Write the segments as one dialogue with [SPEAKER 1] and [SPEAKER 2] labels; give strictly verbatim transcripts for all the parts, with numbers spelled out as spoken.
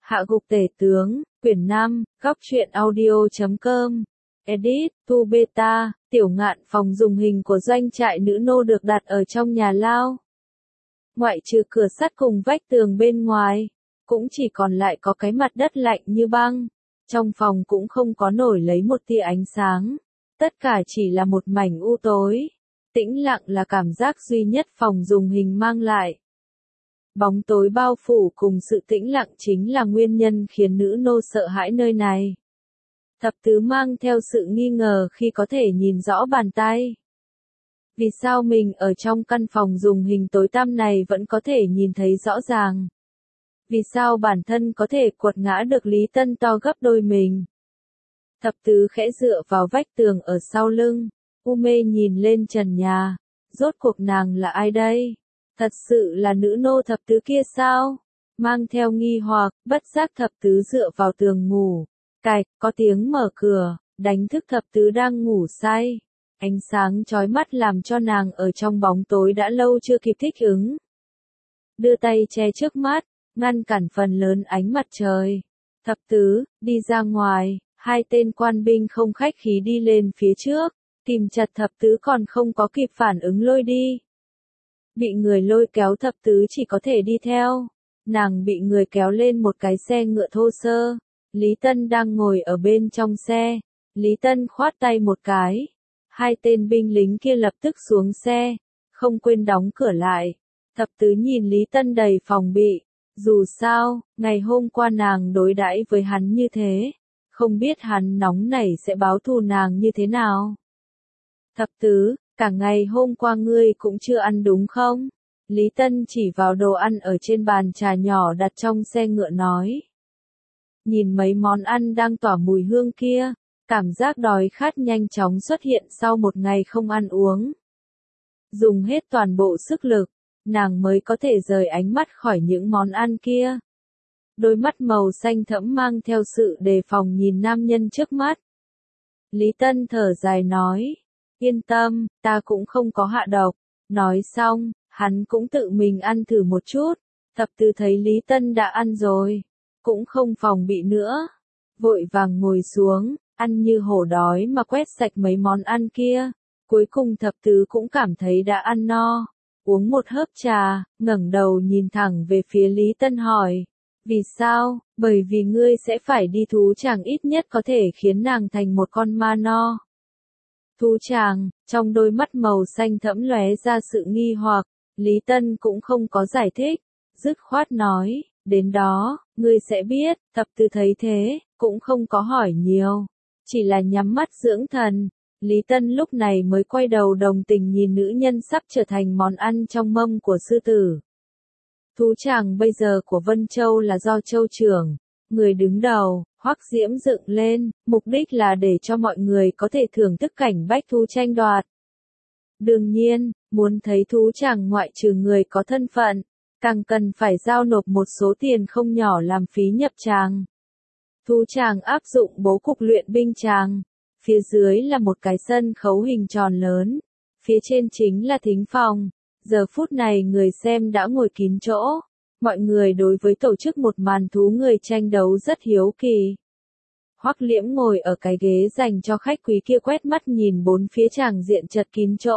[SPEAKER 1] Hạ gục tể tướng, quyển năm, góc truyện audio chấm com. Edit, Tu Beta, Tiểu Ngạn. Phòng dùng hình của doanh trại nữ nô được đặt ở trong nhà lao. Ngoại trừ cửa sắt cùng vách tường bên ngoài, cũng chỉ còn lại có cái mặt đất lạnh như băng. Trong phòng cũng không có nổi lấy một tia ánh sáng. Tất cả chỉ là một mảnh u tối. Tĩnh lặng là cảm giác duy nhất phòng dùng hình mang lại. Bóng tối bao phủ cùng sự tĩnh lặng chính là nguyên nhân khiến nữ nô sợ hãi nơi này. Thập tứ mang theo sự nghi ngờ khi có thể nhìn rõ bàn tay. Vì sao mình ở trong căn phòng dùng hình tối tăm này vẫn có thể nhìn thấy rõ ràng? Vì sao bản thân có thể quật ngã được Lý Tân to gấp đôi mình? Thập tứ khẽ dựa vào vách tường ở sau lưng, u mê nhìn lên trần nhà. Rốt cuộc nàng là ai đây? Thật sự là nữ nô thập tứ kia sao? Mang theo nghi hoặc, bất giác thập tứ dựa vào tường ngủ. Cạch, có tiếng mở cửa, đánh thức thập tứ đang ngủ say. Ánh sáng chói mắt làm cho nàng ở trong bóng tối đã lâu chưa kịp thích ứng. Đưa tay che trước mắt, ngăn cản phần lớn ánh mặt trời. Thập tứ, đi ra ngoài. Hai tên quan binh không khách khí đi lên phía trước, kìm chặt thập tứ còn không có kịp phản ứng lôi đi. Bị người lôi kéo thập tứ chỉ có thể đi theo. Nàng bị người kéo lên một cái xe ngựa thô sơ. Lý Tân đang ngồi ở bên trong xe. Lý Tân khoát tay một cái. Hai tên binh lính kia lập tức xuống xe, không quên đóng cửa lại. Thập tứ nhìn Lý Tân đầy phòng bị. Dù sao, ngày hôm qua nàng đối đãi với hắn như thế. Không biết hắn nóng nảy sẽ báo thù nàng như thế nào. Thập tứ, cả ngày hôm qua ngươi cũng chưa ăn đúng không? Lý Tân chỉ vào đồ ăn ở trên bàn trà nhỏ đặt trong xe ngựa nói. Nhìn mấy món ăn đang tỏa mùi hương kia, cảm giác đói khát nhanh chóng xuất hiện sau một ngày không ăn uống. Dùng hết toàn bộ sức lực, nàng mới có thể rời ánh mắt khỏi những món ăn kia. Đôi mắt màu xanh thẫm mang theo sự đề phòng nhìn nam nhân trước mắt. Lý Tân thở dài nói, yên tâm, ta cũng không có hạ độc. Nói xong, hắn cũng tự mình ăn thử một chút. Thập tứ thấy Lý Tân đã ăn rồi, cũng không phòng bị nữa. Vội vàng ngồi xuống, ăn như hổ đói mà quét sạch mấy món ăn kia. Cuối cùng thập tứ cũng cảm thấy đã ăn no. Uống một hớp trà, ngẩng đầu nhìn thẳng về phía Lý Tân hỏi. Vì sao? Bởi vì ngươi sẽ phải đi thú tràng, ít nhất có thể khiến nàng thành một con ma no. Thú tràng, trong đôi mắt màu xanh thẫm lóe ra sự nghi hoặc. Lý Tân cũng không có giải thích, dứt khoát nói, đến đó, ngươi sẽ biết. Thập tứ thấy thế, cũng không có hỏi nhiều, chỉ là nhắm mắt dưỡng thần. Lý Tân lúc này mới quay đầu đồng tình nhìn nữ nhân sắp trở thành món ăn trong mâm của sư tử. Thú tràng bây giờ của Vân Châu là do Châu trưởng, người đứng đầu, Hoắc Diễm dựng lên, mục đích là để cho mọi người có thể thưởng thức cảnh bách thú tranh đoạt. Đương nhiên, muốn thấy thú tràng ngoại trừ người có thân phận, càng cần phải giao nộp một số tiền không nhỏ làm phí nhập tràng. Thú tràng áp dụng bố cục luyện binh tràng, phía dưới là một cái sân khấu hình tròn lớn, phía trên chính là thính phòng. Giờ phút này người xem đã ngồi kín chỗ, mọi người đối với tổ chức một màn thú người tranh đấu rất hiếu kỳ. Hoắc Liễm ngồi ở cái ghế dành cho khách quý kia quét mắt nhìn bốn phía tràng diện chật kín chỗ.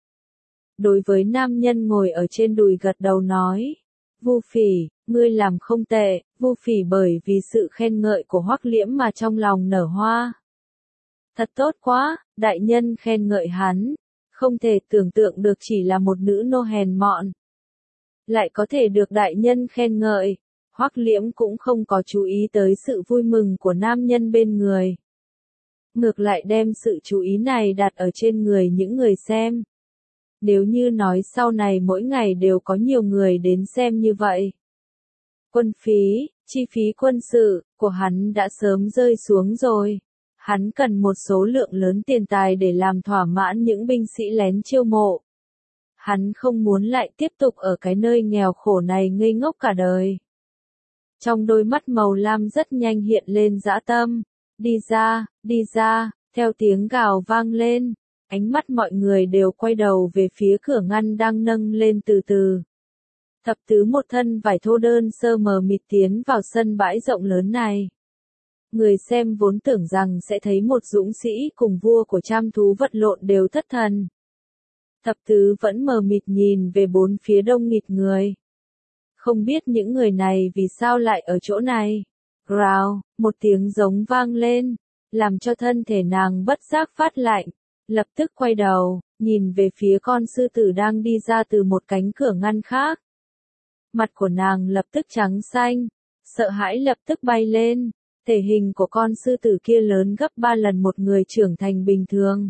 [SPEAKER 1] Đối với nam nhân ngồi ở trên đùi gật đầu nói, Vu Phỉ, ngươi làm không tệ. Vu Phỉ bởi vì sự khen ngợi của Hoắc Liễm mà trong lòng nở hoa. Thật tốt quá, đại nhân khen ngợi hắn. Không thể tưởng tượng được chỉ là một nữ nô hèn mọn, lại có thể được đại nhân khen ngợi. Hoắc Liễm cũng không có chú ý tới sự vui mừng của nam nhân bên người. Ngược lại đem sự chú ý này đặt ở trên người những người xem. Nếu như nói sau này mỗi ngày đều có nhiều người đến xem như vậy, quân phí, chi phí quân sự của hắn đã sớm rơi xuống rồi. Hắn cần một số lượng lớn tiền tài để làm thỏa mãn những binh sĩ lén chiêu mộ. Hắn không muốn lại tiếp tục ở cái nơi nghèo khổ này ngây ngốc cả đời. Trong đôi mắt màu lam rất nhanh hiện lên dã tâm. Đi ra, đi ra, theo tiếng gào vang lên. Ánh mắt mọi người đều quay đầu về phía cửa ngăn đang nâng lên từ từ. Thập tứ một thân vải thô đơn sơ mờ mịt tiến vào sân bãi rộng lớn này. Người xem vốn tưởng rằng sẽ thấy một dũng sĩ cùng vua của trăm thú vật lộn đều thất thần. Thập tứ vẫn mờ mịt nhìn về bốn phía đông nghịt người. Không biết những người này vì sao lại ở chỗ này. Rào, một tiếng giống vang lên, làm cho thân thể nàng bất giác phát lạnh. Lập tức quay đầu, nhìn về phía con sư tử đang đi ra từ một cánh cửa ngăn khác. Mặt của nàng lập tức trắng xanh, sợ hãi lập tức bay lên. Thể hình của con sư tử kia lớn gấp ba lần một người trưởng thành bình thường.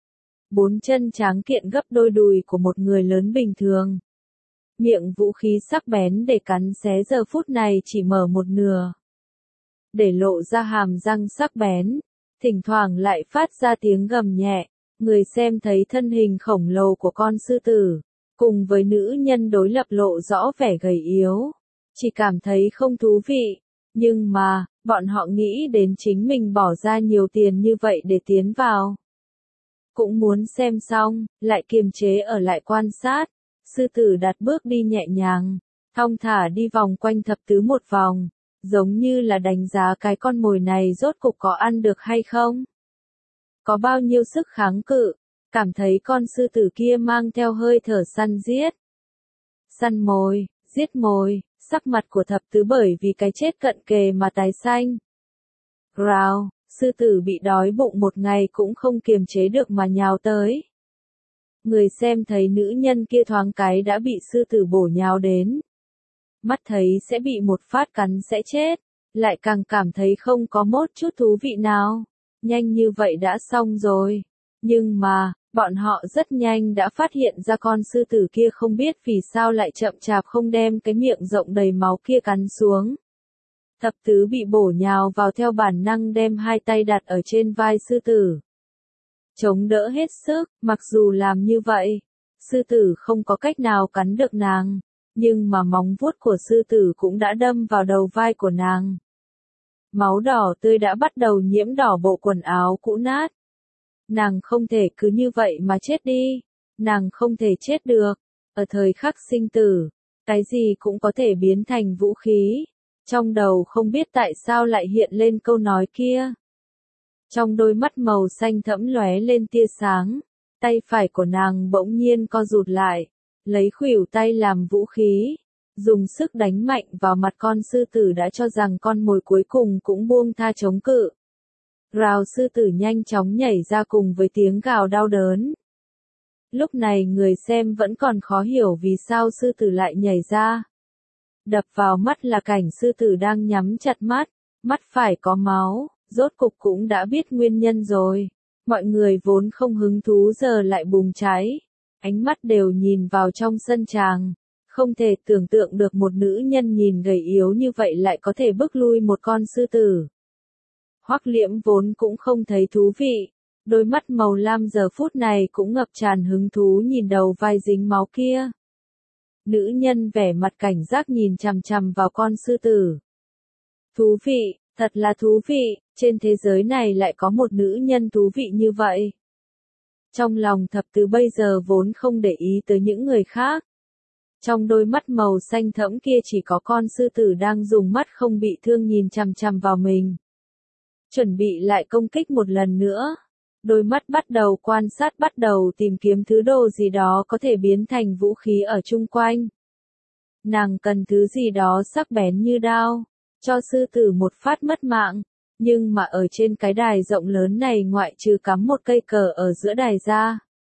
[SPEAKER 1] Bốn chân tráng kiện gấp đôi đùi của một người lớn bình thường. Miệng vũ khí sắc bén để cắn xé giờ phút này chỉ mở một nửa. Để lộ ra hàm răng sắc bén, thỉnh thoảng lại phát ra tiếng gầm nhẹ. Người xem thấy thân hình khổng lồ của con sư tử, cùng với nữ nhân đối lập lộ rõ vẻ gầy yếu. Chỉ cảm thấy không thú vị, nhưng mà, bọn họ nghĩ đến chính mình bỏ ra nhiều tiền như vậy để tiến vào. Cũng muốn xem xong, lại kiềm chế ở lại quan sát. Sư tử đặt bước đi nhẹ nhàng, thong thả đi vòng quanh thập tứ một vòng, giống như là đánh giá cái con mồi này rốt cục có ăn được hay không. Có bao nhiêu sức kháng cự, cảm thấy con sư tử kia mang theo hơi thở săn giết. Săn mồi, giết mồi, sắc mặt của thập tứ bởi vì cái chết cận kề mà tái xanh. Rào, sư tử bị đói bụng một ngày cũng không kiềm chế được mà nhào tới. Người xem thấy nữ nhân kia thoáng cái đã bị sư tử bổ nhào đến. Mắt thấy sẽ bị một phát cắn sẽ chết, lại càng cảm thấy không có một chút thú vị nào. Nhanh như vậy đã xong rồi. Nhưng mà, bọn họ rất nhanh đã phát hiện ra con sư tử kia không biết vì sao lại chậm chạp không đem cái miệng rộng đầy máu kia cắn xuống. Thập tứ bị bổ nhào vào theo bản năng đem hai tay đặt ở trên vai sư tử. Chống đỡ hết sức, mặc dù làm như vậy, sư tử không có cách nào cắn được nàng, nhưng mà móng vuốt của sư tử cũng đã đâm vào đầu vai của nàng. Máu đỏ tươi đã bắt đầu nhiễm đỏ bộ quần áo cũ nát. Nàng không thể cứ như vậy mà chết đi, nàng không thể chết được. Ở thời khắc sinh tử, cái gì cũng có thể biến thành vũ khí. Trong đầu không biết tại sao lại hiện lên câu nói kia. Trong đôi mắt màu xanh thẫm lóe lên tia sáng, tay phải của nàng bỗng nhiên co rụt lại, lấy khuỷu tay làm vũ khí, dùng sức đánh mạnh vào mặt con sư tử đã cho rằng con mồi cuối cùng cũng buông tha chống cự. Rào, sư tử nhanh chóng nhảy ra cùng với tiếng gào đau đớn. Lúc này người xem vẫn còn khó hiểu vì sao sư tử lại nhảy ra. Đập vào mắt là cảnh sư tử đang nhắm chặt mắt, mắt phải có máu, rốt cục cũng đã biết nguyên nhân rồi. Mọi người vốn không hứng thú giờ lại bùng cháy, ánh mắt đều nhìn vào trong sân tràng. Không thể tưởng tượng được một nữ nhân nhìn gầy yếu như vậy lại có thể bức lui một con sư tử. Hoắc Liễm vốn cũng không thấy thú vị, đôi mắt màu lam giờ phút này cũng ngập tràn hứng thú nhìn đầu vai dính máu kia. Nữ nhân vẻ mặt cảnh giác nhìn chằm chằm vào con sư tử. Thú vị, thật là thú vị, trên thế giới này lại có một nữ nhân thú vị như vậy. Trong lòng thập tứ bây giờ vốn không để ý tới những người khác. Trong đôi mắt màu xanh thẫm kia chỉ có con sư tử đang dùng mắt không bị thương nhìn chằm chằm vào mình. Chuẩn bị lại công kích một lần nữa. Đôi mắt bắt đầu quan sát, bắt đầu tìm kiếm thứ đồ gì đó có thể biến thành vũ khí ở chung quanh. Nàng cần thứ gì đó sắc bén như đao, cho sư tử một phát mất mạng. Nhưng mà ở trên cái đài rộng lớn này ngoại trừ cắm một cây cờ ở giữa đài ra,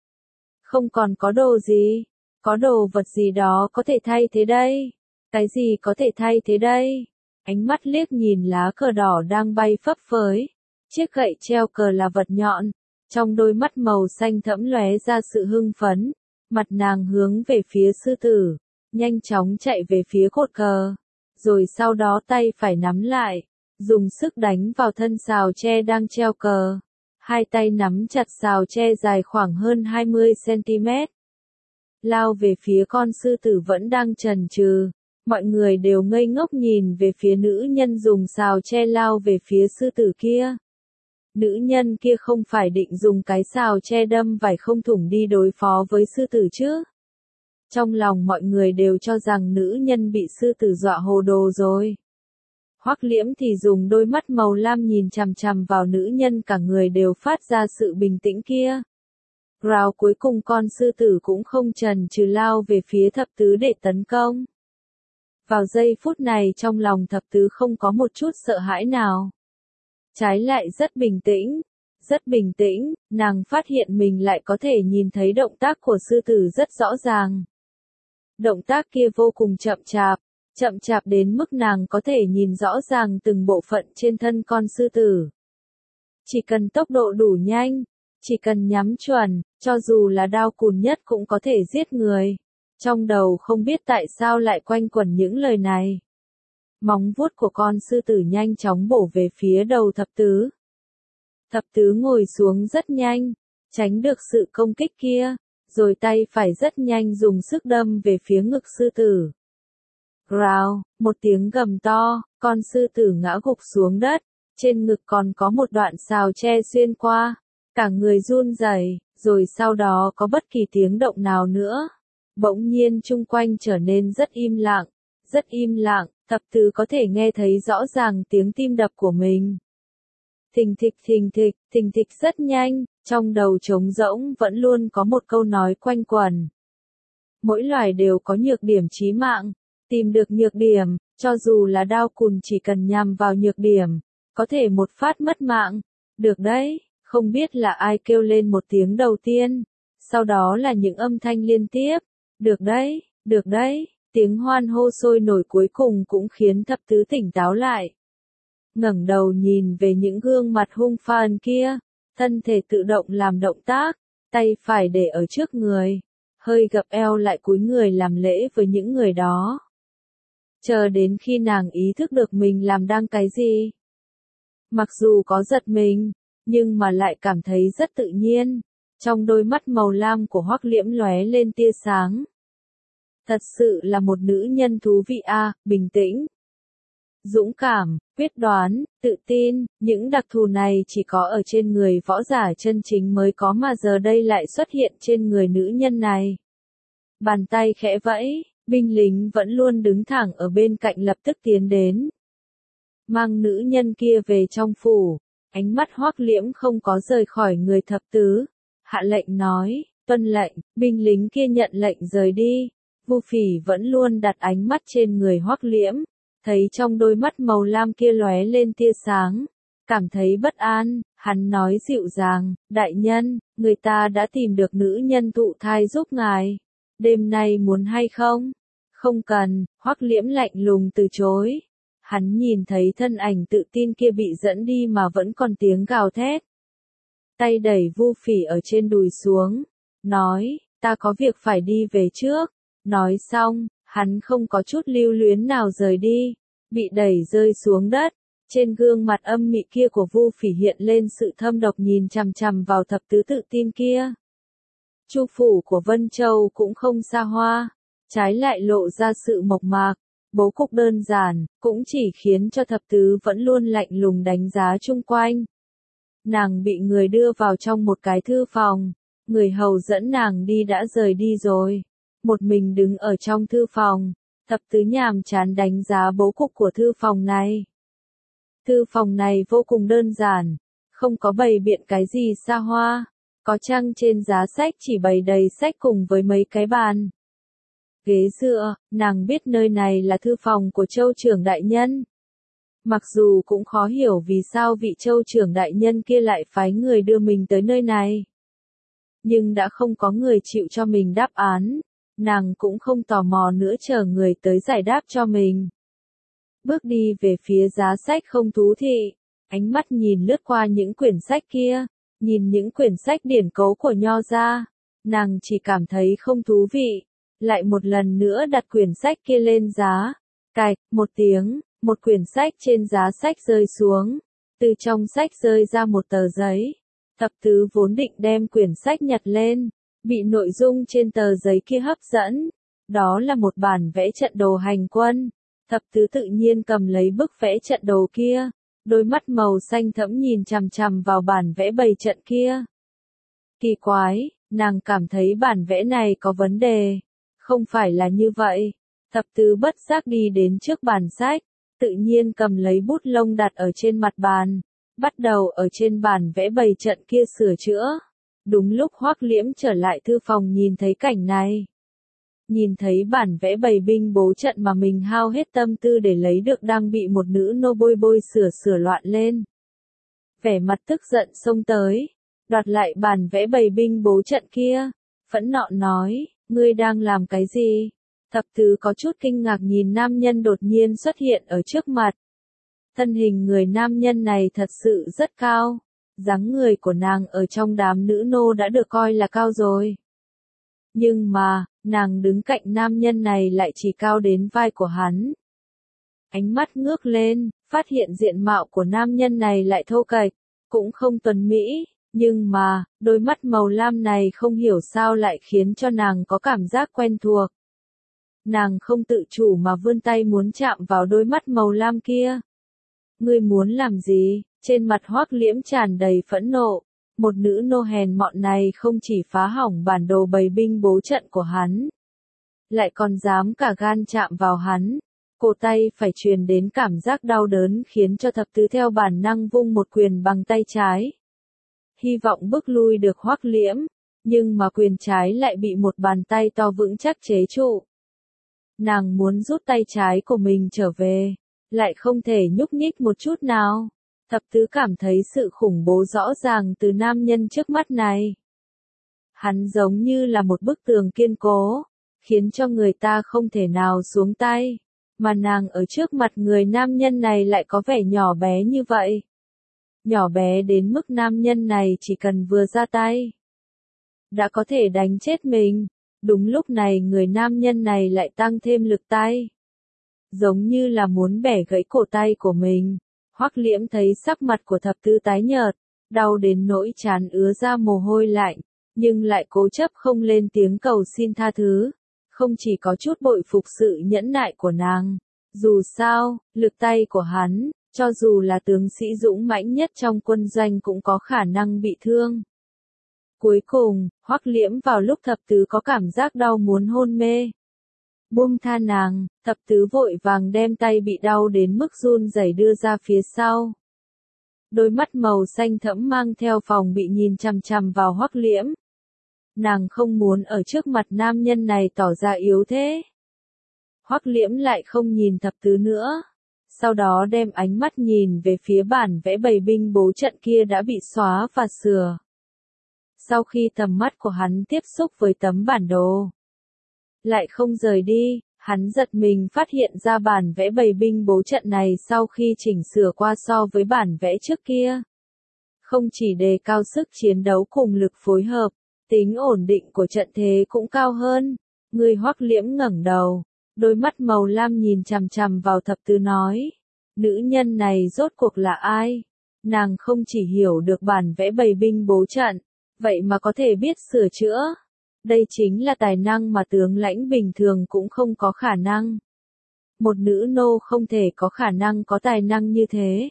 [SPEAKER 1] không còn có đồ gì. Có đồ vật gì đó có thể thay thế đây? Cái gì có thể thay thế đây? Ánh mắt liếc nhìn lá cờ đỏ đang bay phấp phới. Chiếc gậy treo cờ là vật nhọn. Trong đôi mắt màu xanh thẫm lóe ra sự hưng phấn. Mặt nàng hướng về phía sư tử. Nhanh chóng chạy về phía cột cờ. Rồi sau đó tay phải nắm lại. Dùng sức đánh vào thân sào tre đang treo cờ. Hai tay nắm chặt sào tre dài khoảng hơn hai mươi xăng-ti-mét. Lao về phía con sư tử vẫn đang chần chừ. Mọi người đều ngây ngốc nhìn về phía nữ nhân dùng sào tre lao về phía sư tử kia. Nữ nhân kia không phải định dùng cái sào tre đâm vải không thủng đi đối phó với sư tử chứ? Trong lòng mọi người đều cho rằng nữ nhân bị sư tử dọa hồ đồ rồi. Hoắc Liễm thì dùng đôi mắt màu lam nhìn chằm chằm vào nữ nhân, cả người đều phát ra sự bình tĩnh kia. Rào cuối cùng con sư tử cũng không chần chừ lao về phía thập tứ để tấn công. Vào giây phút này trong lòng thập tứ không có một chút sợ hãi nào. Trái lại rất bình tĩnh, rất bình tĩnh, nàng phát hiện mình lại có thể nhìn thấy động tác của sư tử rất rõ ràng. Động tác kia vô cùng chậm chạp, chậm chạp đến mức nàng có thể nhìn rõ ràng từng bộ phận trên thân con sư tử. Chỉ cần tốc độ đủ nhanh, chỉ cần nhắm chuẩn, cho dù là đao cùn nhất cũng có thể giết người. Trong đầu không biết tại sao lại quanh quẩn những lời này. Móng vuốt của con sư tử nhanh chóng bổ về phía đầu thập tứ. Thập tứ ngồi xuống rất nhanh, tránh được sự công kích kia, rồi tay phải rất nhanh dùng sức đâm về phía ngực sư tử. Rào, một tiếng gầm to, con sư tử ngã gục xuống đất, trên ngực còn có một đoạn sào tre xuyên qua, cả người run rẩy, rồi sau đó có bất kỳ tiếng động nào nữa. Bỗng nhiên chung quanh trở nên rất im lặng, rất im lặng, thập tứ có thể nghe thấy rõ ràng tiếng tim đập của mình. Thình thịch thình thịch, thình thịch rất nhanh, trong đầu trống rỗng vẫn luôn có một câu nói quanh quẩn. Mỗi loài đều có nhược điểm chí mạng, tìm được nhược điểm, cho dù là đao cùn chỉ cần nhằm vào nhược điểm, có thể một phát mất mạng. Được đấy, không biết là ai kêu lên một tiếng đầu tiên, sau đó là những âm thanh liên tiếp. Được đấy, được đấy, tiếng hoan hô sôi nổi cuối cùng cũng khiến thập tứ tỉnh táo lại. Ngẩng đầu nhìn về những gương mặt hung phàn kia, thân thể tự động làm động tác, tay phải để ở trước người, hơi gập eo lại cúi người làm lễ với những người đó. Chờ đến khi nàng ý thức được mình làm đang cái gì. Mặc dù có giật mình, nhưng mà lại cảm thấy rất tự nhiên. Trong đôi mắt màu lam của Hoắc Liễm lóe lên tia sáng. Thật sự là một nữ nhân thú vị a, à, bình tĩnh, dũng cảm, quyết đoán, tự tin, những đặc thù này chỉ có ở trên người võ giả chân chính mới có mà giờ đây lại xuất hiện trên người nữ nhân này. Bàn tay khẽ vẫy, binh lính vẫn luôn đứng thẳng ở bên cạnh lập tức tiến đến. Mang nữ nhân kia về trong phủ, ánh mắt Hoắc Liễm không có rời khỏi người thập tứ, hạ lệnh nói, tuân lệnh, binh lính kia nhận lệnh rời đi. Vu Phỉ vẫn luôn đặt ánh mắt trên người Hoắc Liễm, thấy trong đôi mắt màu lam kia lóe lên tia sáng, cảm thấy bất an, hắn nói dịu dàng, đại nhân, người ta đã tìm được nữ nhân thụ thai giúp ngài, đêm nay muốn hay không? Không cần, Hoắc Liễm lạnh lùng từ chối. Hắn nhìn thấy thân ảnh tự tin kia bị dẫn đi mà vẫn còn tiếng gào thét. Tay đẩy Vu Phỉ ở trên đùi xuống, nói, ta có việc phải đi về trước. Nói xong, hắn không có chút lưu luyến nào rời đi, bị đẩy rơi xuống đất. Trên gương mặt âm mị kia của Vu Phỉ hiện lên sự thâm độc nhìn chằm chằm vào thập tứ tự tin kia. Chu phủ của Vân Châu cũng không xa hoa, trái lại lộ ra sự mộc mạc, bố cục đơn giản, cũng chỉ khiến cho thập tứ vẫn luôn lạnh lùng đánh giá chung quanh. Nàng bị người đưa vào trong một cái thư phòng, người hầu dẫn nàng đi đã rời đi rồi. Một mình đứng ở trong thư phòng, thập tứ nhàm chán đánh giá bố cục của thư phòng này. Thư phòng này vô cùng đơn giản, không có bày biện cái gì xa hoa, có chăng trên giá sách chỉ bày đầy sách cùng với mấy cái bàn. Ghế dựa, nàng biết nơi này là thư phòng của Châu trưởng đại nhân. Mặc dù cũng khó hiểu vì sao vị Châu trưởng đại nhân kia lại phái người đưa mình tới nơi này. Nhưng đã không có người chịu cho mình đáp án. Nàng cũng không tò mò nữa chờ người tới giải đáp cho mình. Bước đi về phía giá sách không thú thị, ánh mắt nhìn lướt qua những quyển sách kia, nhìn những quyển sách điển cấu của Nho gia, nàng chỉ cảm thấy không thú vị, lại một lần nữa đặt quyển sách kia lên giá, cạch, một tiếng, một quyển sách trên giá sách rơi xuống, từ trong sách rơi ra một tờ giấy, thập tứ vốn định đem quyển sách nhặt lên. Bị nội dung trên tờ giấy kia hấp dẫn, đó là một bản vẽ trận đồ hành quân. Thập tứ tự nhiên cầm lấy bức vẽ trận đồ kia, đôi mắt màu xanh thẫm nhìn chằm chằm vào bản vẽ bày trận kia. Kỳ quái, nàng cảm thấy bản vẽ này có vấn đề, Không phải là như vậy. Thập tứ bất giác đi đến trước bàn sách, tự nhiên cầm lấy bút lông đặt ở trên mặt bàn, bắt đầu ở trên bàn vẽ bày trận kia sửa chữa. Đúng lúc Hoắc Liễm trở lại thư phòng nhìn thấy cảnh này. Nhìn thấy bản vẽ bày binh bố trận mà mình hao hết tâm tư để lấy được đang bị một nữ nô bôi bôi sửa sửa loạn lên. Vẻ mặt tức giận xông tới, đoạt lại bản vẽ bày binh bố trận kia, phẫn nộ nói, ngươi đang làm cái gì? Thập tứ có chút kinh ngạc nhìn nam nhân đột nhiên xuất hiện ở trước mặt. Thân hình người nam nhân này thật sự rất cao, dáng người của nàng ở trong đám nữ nô đã được coi là cao rồi. Nhưng mà, nàng đứng cạnh nam nhân này lại chỉ cao đến vai của hắn. Ánh mắt ngước lên, phát hiện diện mạo của nam nhân này lại thô kệch, cũng không tuấn mỹ, nhưng mà, đôi mắt màu lam này không hiểu sao lại khiến cho nàng có cảm giác quen thuộc. Nàng không tự chủ mà vươn tay muốn chạm vào đôi mắt màu lam kia. Ngươi muốn làm gì? Trên mặt Hoắc Liễm tràn đầy phẫn nộ. Một nữ nô hèn mọn này không chỉ phá hỏng bản đồ bày binh bố trận của hắn, lại còn dám cả gan chạm vào hắn. Cổ tay phải truyền đến cảm giác đau đớn khiến cho thập tứ theo bản năng vung một quyền bằng tay trái. Hy vọng bức lui được Hoắc Liễm, nhưng mà quyền trái lại bị một bàn tay to vững chắc chế trụ. Nàng muốn rút tay trái của mình trở về, lại không thể nhúc nhích một chút nào. Thập tứ cảm thấy sự khủng bố rõ ràng từ nam nhân trước mắt này. Hắn giống như là một bức tường kiên cố, khiến cho người ta không thể nào xuống tay. Mà nàng ở trước mặt người nam nhân này lại có vẻ nhỏ bé như vậy. Nhỏ bé đến mức nam nhân này chỉ cần vừa ra tay, đã có thể đánh chết mình. Đúng lúc này người nam nhân này lại tăng thêm lực tay, giống như là muốn bẻ gãy cổ tay của mình. Hoắc Liễm thấy sắc mặt của thập tứ tái nhợt, đau đến nỗi trán ứa ra mồ hôi lạnh, nhưng lại cố chấp không lên tiếng cầu xin tha thứ. Không chỉ có chút bội phục sự nhẫn nại của nàng, dù sao, lực tay của hắn, cho dù là tướng sĩ dũng mãnh nhất trong quân doanh cũng có khả năng bị thương. Cuối cùng, Hoắc Liễm vào lúc thập tứ có cảm giác đau muốn hôn mê, buông tha nàng, thập tứ vội vàng đem tay bị đau đến mức run rẩy đưa ra phía sau. Đôi mắt màu xanh thẫm mang theo phòng bị nhìn chằm chằm vào Hoắc Liễm. Nàng không muốn ở trước mặt nam nhân này tỏ ra yếu thế. Hoắc Liễm lại không nhìn thập tứ nữa. Sau đó đem ánh mắt nhìn về phía bản vẽ bày binh bố trận kia đã bị xóa và sửa. Sau khi tầm mắt của hắn tiếp xúc với tấm bản đồ, lại không rời đi, hắn giật mình phát hiện ra bản vẽ bày binh bố trận này sau khi chỉnh sửa qua so với bản vẽ trước kia. Không chỉ đề cao sức chiến đấu cùng lực phối hợp, tính ổn định của trận thế cũng cao hơn. Người Hoắc Liễm ngẩng đầu, đôi mắt màu lam nhìn chằm chằm vào thập tứ nói, nữ nhân này rốt cuộc là ai? Nàng không chỉ hiểu được bản vẽ bày binh bố trận, vậy mà có thể biết sửa chữa. Đây chính là tài năng mà tướng lãnh bình thường cũng không có khả năng. Một nữ nô không thể có khả năng có tài năng như thế.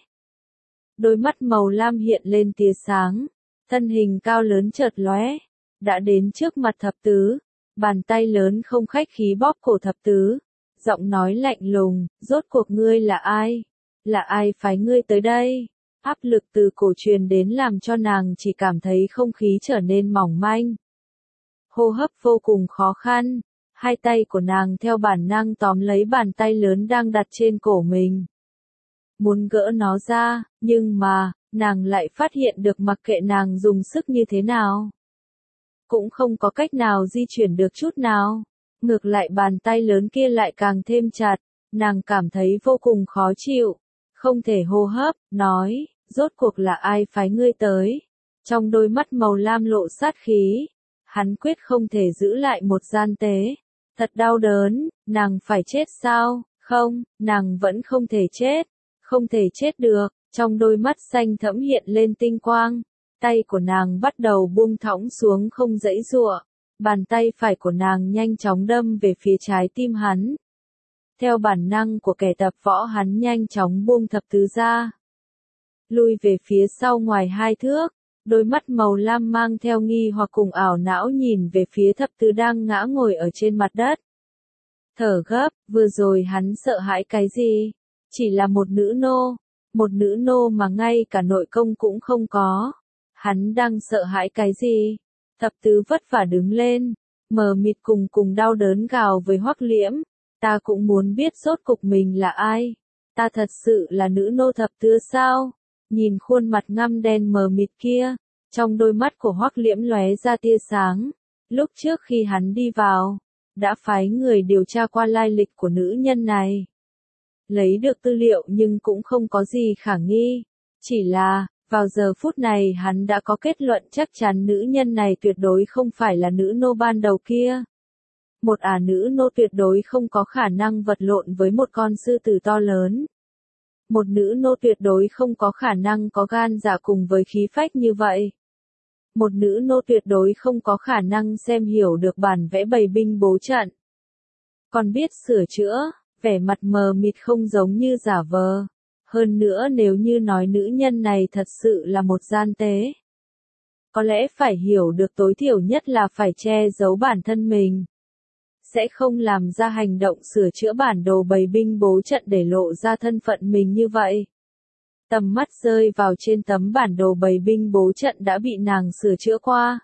[SPEAKER 1] Đôi mắt màu lam hiện lên tia sáng, thân hình cao lớn chợt lóe, đã đến trước mặt thập tứ, bàn tay lớn không khách khí bóp cổ thập tứ, giọng nói lạnh lùng, rốt cuộc ngươi là ai? Là ai phái ngươi tới đây? Áp lực từ cổ truyền đến làm cho nàng chỉ cảm thấy không khí trở nên mỏng manh. Hô hấp vô cùng khó khăn, hai tay của nàng theo bản năng tóm lấy bàn tay lớn đang đặt trên cổ mình. Muốn gỡ nó ra, nhưng mà, nàng lại phát hiện được mặc kệ nàng dùng sức như thế nào, cũng không có cách nào di chuyển được chút nào. Ngược lại bàn tay lớn kia lại càng thêm chặt, nàng cảm thấy vô cùng khó chịu, không thể hô hấp, nói, rốt cuộc là ai phái ngươi tới? Trong đôi mắt màu lam lộ sát khí, hắn quyết không thể giữ lại một gian tế. Thật đau đớn, nàng phải chết sao? Không, nàng vẫn không thể chết, không thể chết được. Trong đôi mắt xanh thẫm hiện lên tinh quang, tay của nàng bắt đầu buông thõng xuống không giãy giụa. Bàn tay phải của nàng nhanh chóng đâm về phía trái tim hắn. Theo bản năng của kẻ tập võ hắn nhanh chóng buông thập tứ ra, lui về phía sau ngoài hai thước. Đôi mắt màu lam mang theo nghi hoặc cùng ảo não nhìn về phía thập tứ đang ngã ngồi ở trên mặt đất. Thở gấp, vừa rồi hắn sợ hãi cái gì? Chỉ là một nữ nô, một nữ nô mà ngay cả nội công cũng không có. Hắn đang sợ hãi cái gì? Thập tứ vất vả đứng lên, mờ mịt cùng cùng đau đớn gào với Hoắc Liễm, ta cũng muốn biết rốt cục mình là ai. Ta thật sự là nữ nô thập tứ sao? Nhìn khuôn mặt ngăm đen mờ mịt kia, trong đôi mắt của Hoắc Liễm lóe ra tia sáng. Lúc trước khi hắn đi vào, đã phái người điều tra qua lai lịch của nữ nhân này. Lấy được tư liệu nhưng cũng không có gì khả nghi. Chỉ là, vào giờ phút này hắn đã có kết luận chắc chắn nữ nhân này tuyệt đối không phải là nữ nô ban đầu kia. Một ả nữ nô tuyệt đối không có khả năng vật lộn với một con sư tử to lớn. Một nữ nô tuyệt đối không có khả năng có gan dạ cùng với khí phách như vậy. Một nữ nô tuyệt đối không có khả năng xem hiểu được bản vẽ bày binh bố trận. Còn biết sửa chữa, vẻ mặt mờ mịt không giống như giả vờ. Hơn nữa nếu như nói nữ nhân này thật sự là một gian tế. Có lẽ phải hiểu được tối thiểu nhất là phải che giấu bản thân mình. Sẽ không làm ra hành động sửa chữa bản đồ bày binh bố trận để lộ ra thân phận mình như vậy. Tầm mắt rơi vào trên tấm bản đồ bày binh bố trận đã bị nàng sửa chữa qua.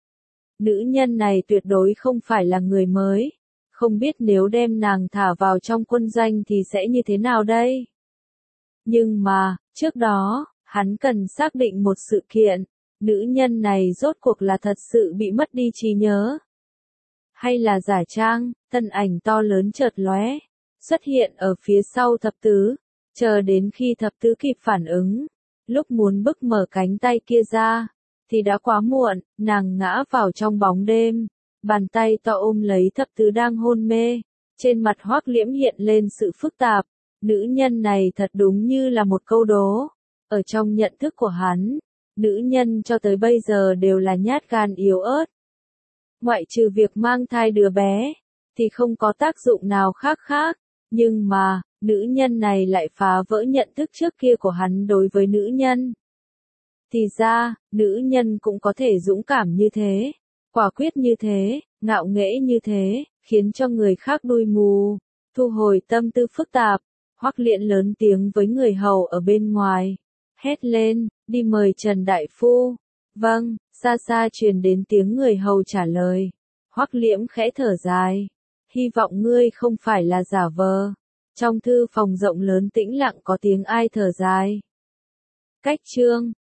[SPEAKER 1] Nữ nhân này tuyệt đối không phải là người mới. Không biết nếu đem nàng thả vào trong quân doanh thì sẽ như thế nào đây? Nhưng mà, trước đó, hắn cần xác định một sự kiện. Nữ nhân này rốt cuộc là thật sự bị mất đi trí nhớ. Hay là giả trang, thân ảnh to lớn chợt lóe, xuất hiện ở phía sau thập tứ, chờ đến khi thập tứ kịp phản ứng, lúc muốn bứt mở cánh tay kia ra, thì đã quá muộn, nàng ngã vào trong bóng đêm, bàn tay to ôm lấy thập tứ đang hôn mê, trên mặt Hoắc Liễm hiện lên sự phức tạp, nữ nhân này thật đúng như là một câu đố, ở trong nhận thức của hắn, nữ nhân cho tới bây giờ đều là nhát gan yếu ớt. Ngoại trừ việc mang thai đứa bé, thì không có tác dụng nào khác khác, nhưng mà, nữ nhân này lại phá vỡ nhận thức trước kia của hắn đối với nữ nhân. Thì ra, nữ nhân cũng có thể dũng cảm như thế, quả quyết như thế, ngạo nghễ như thế, khiến cho người khác đuôi mù, thu hồi tâm tư phức tạp, Hoắc Liễn lớn tiếng với người hầu ở bên ngoài, hét lên, đi mời Trần Đại Phu. Vâng, xa xa truyền đến tiếng người hầu trả lời. Hoắc Liễm khẽ thở dài. Hy vọng ngươi không phải là giả vờ. Trong thư phòng rộng lớn tĩnh lặng có tiếng ai thở dài. Cách chương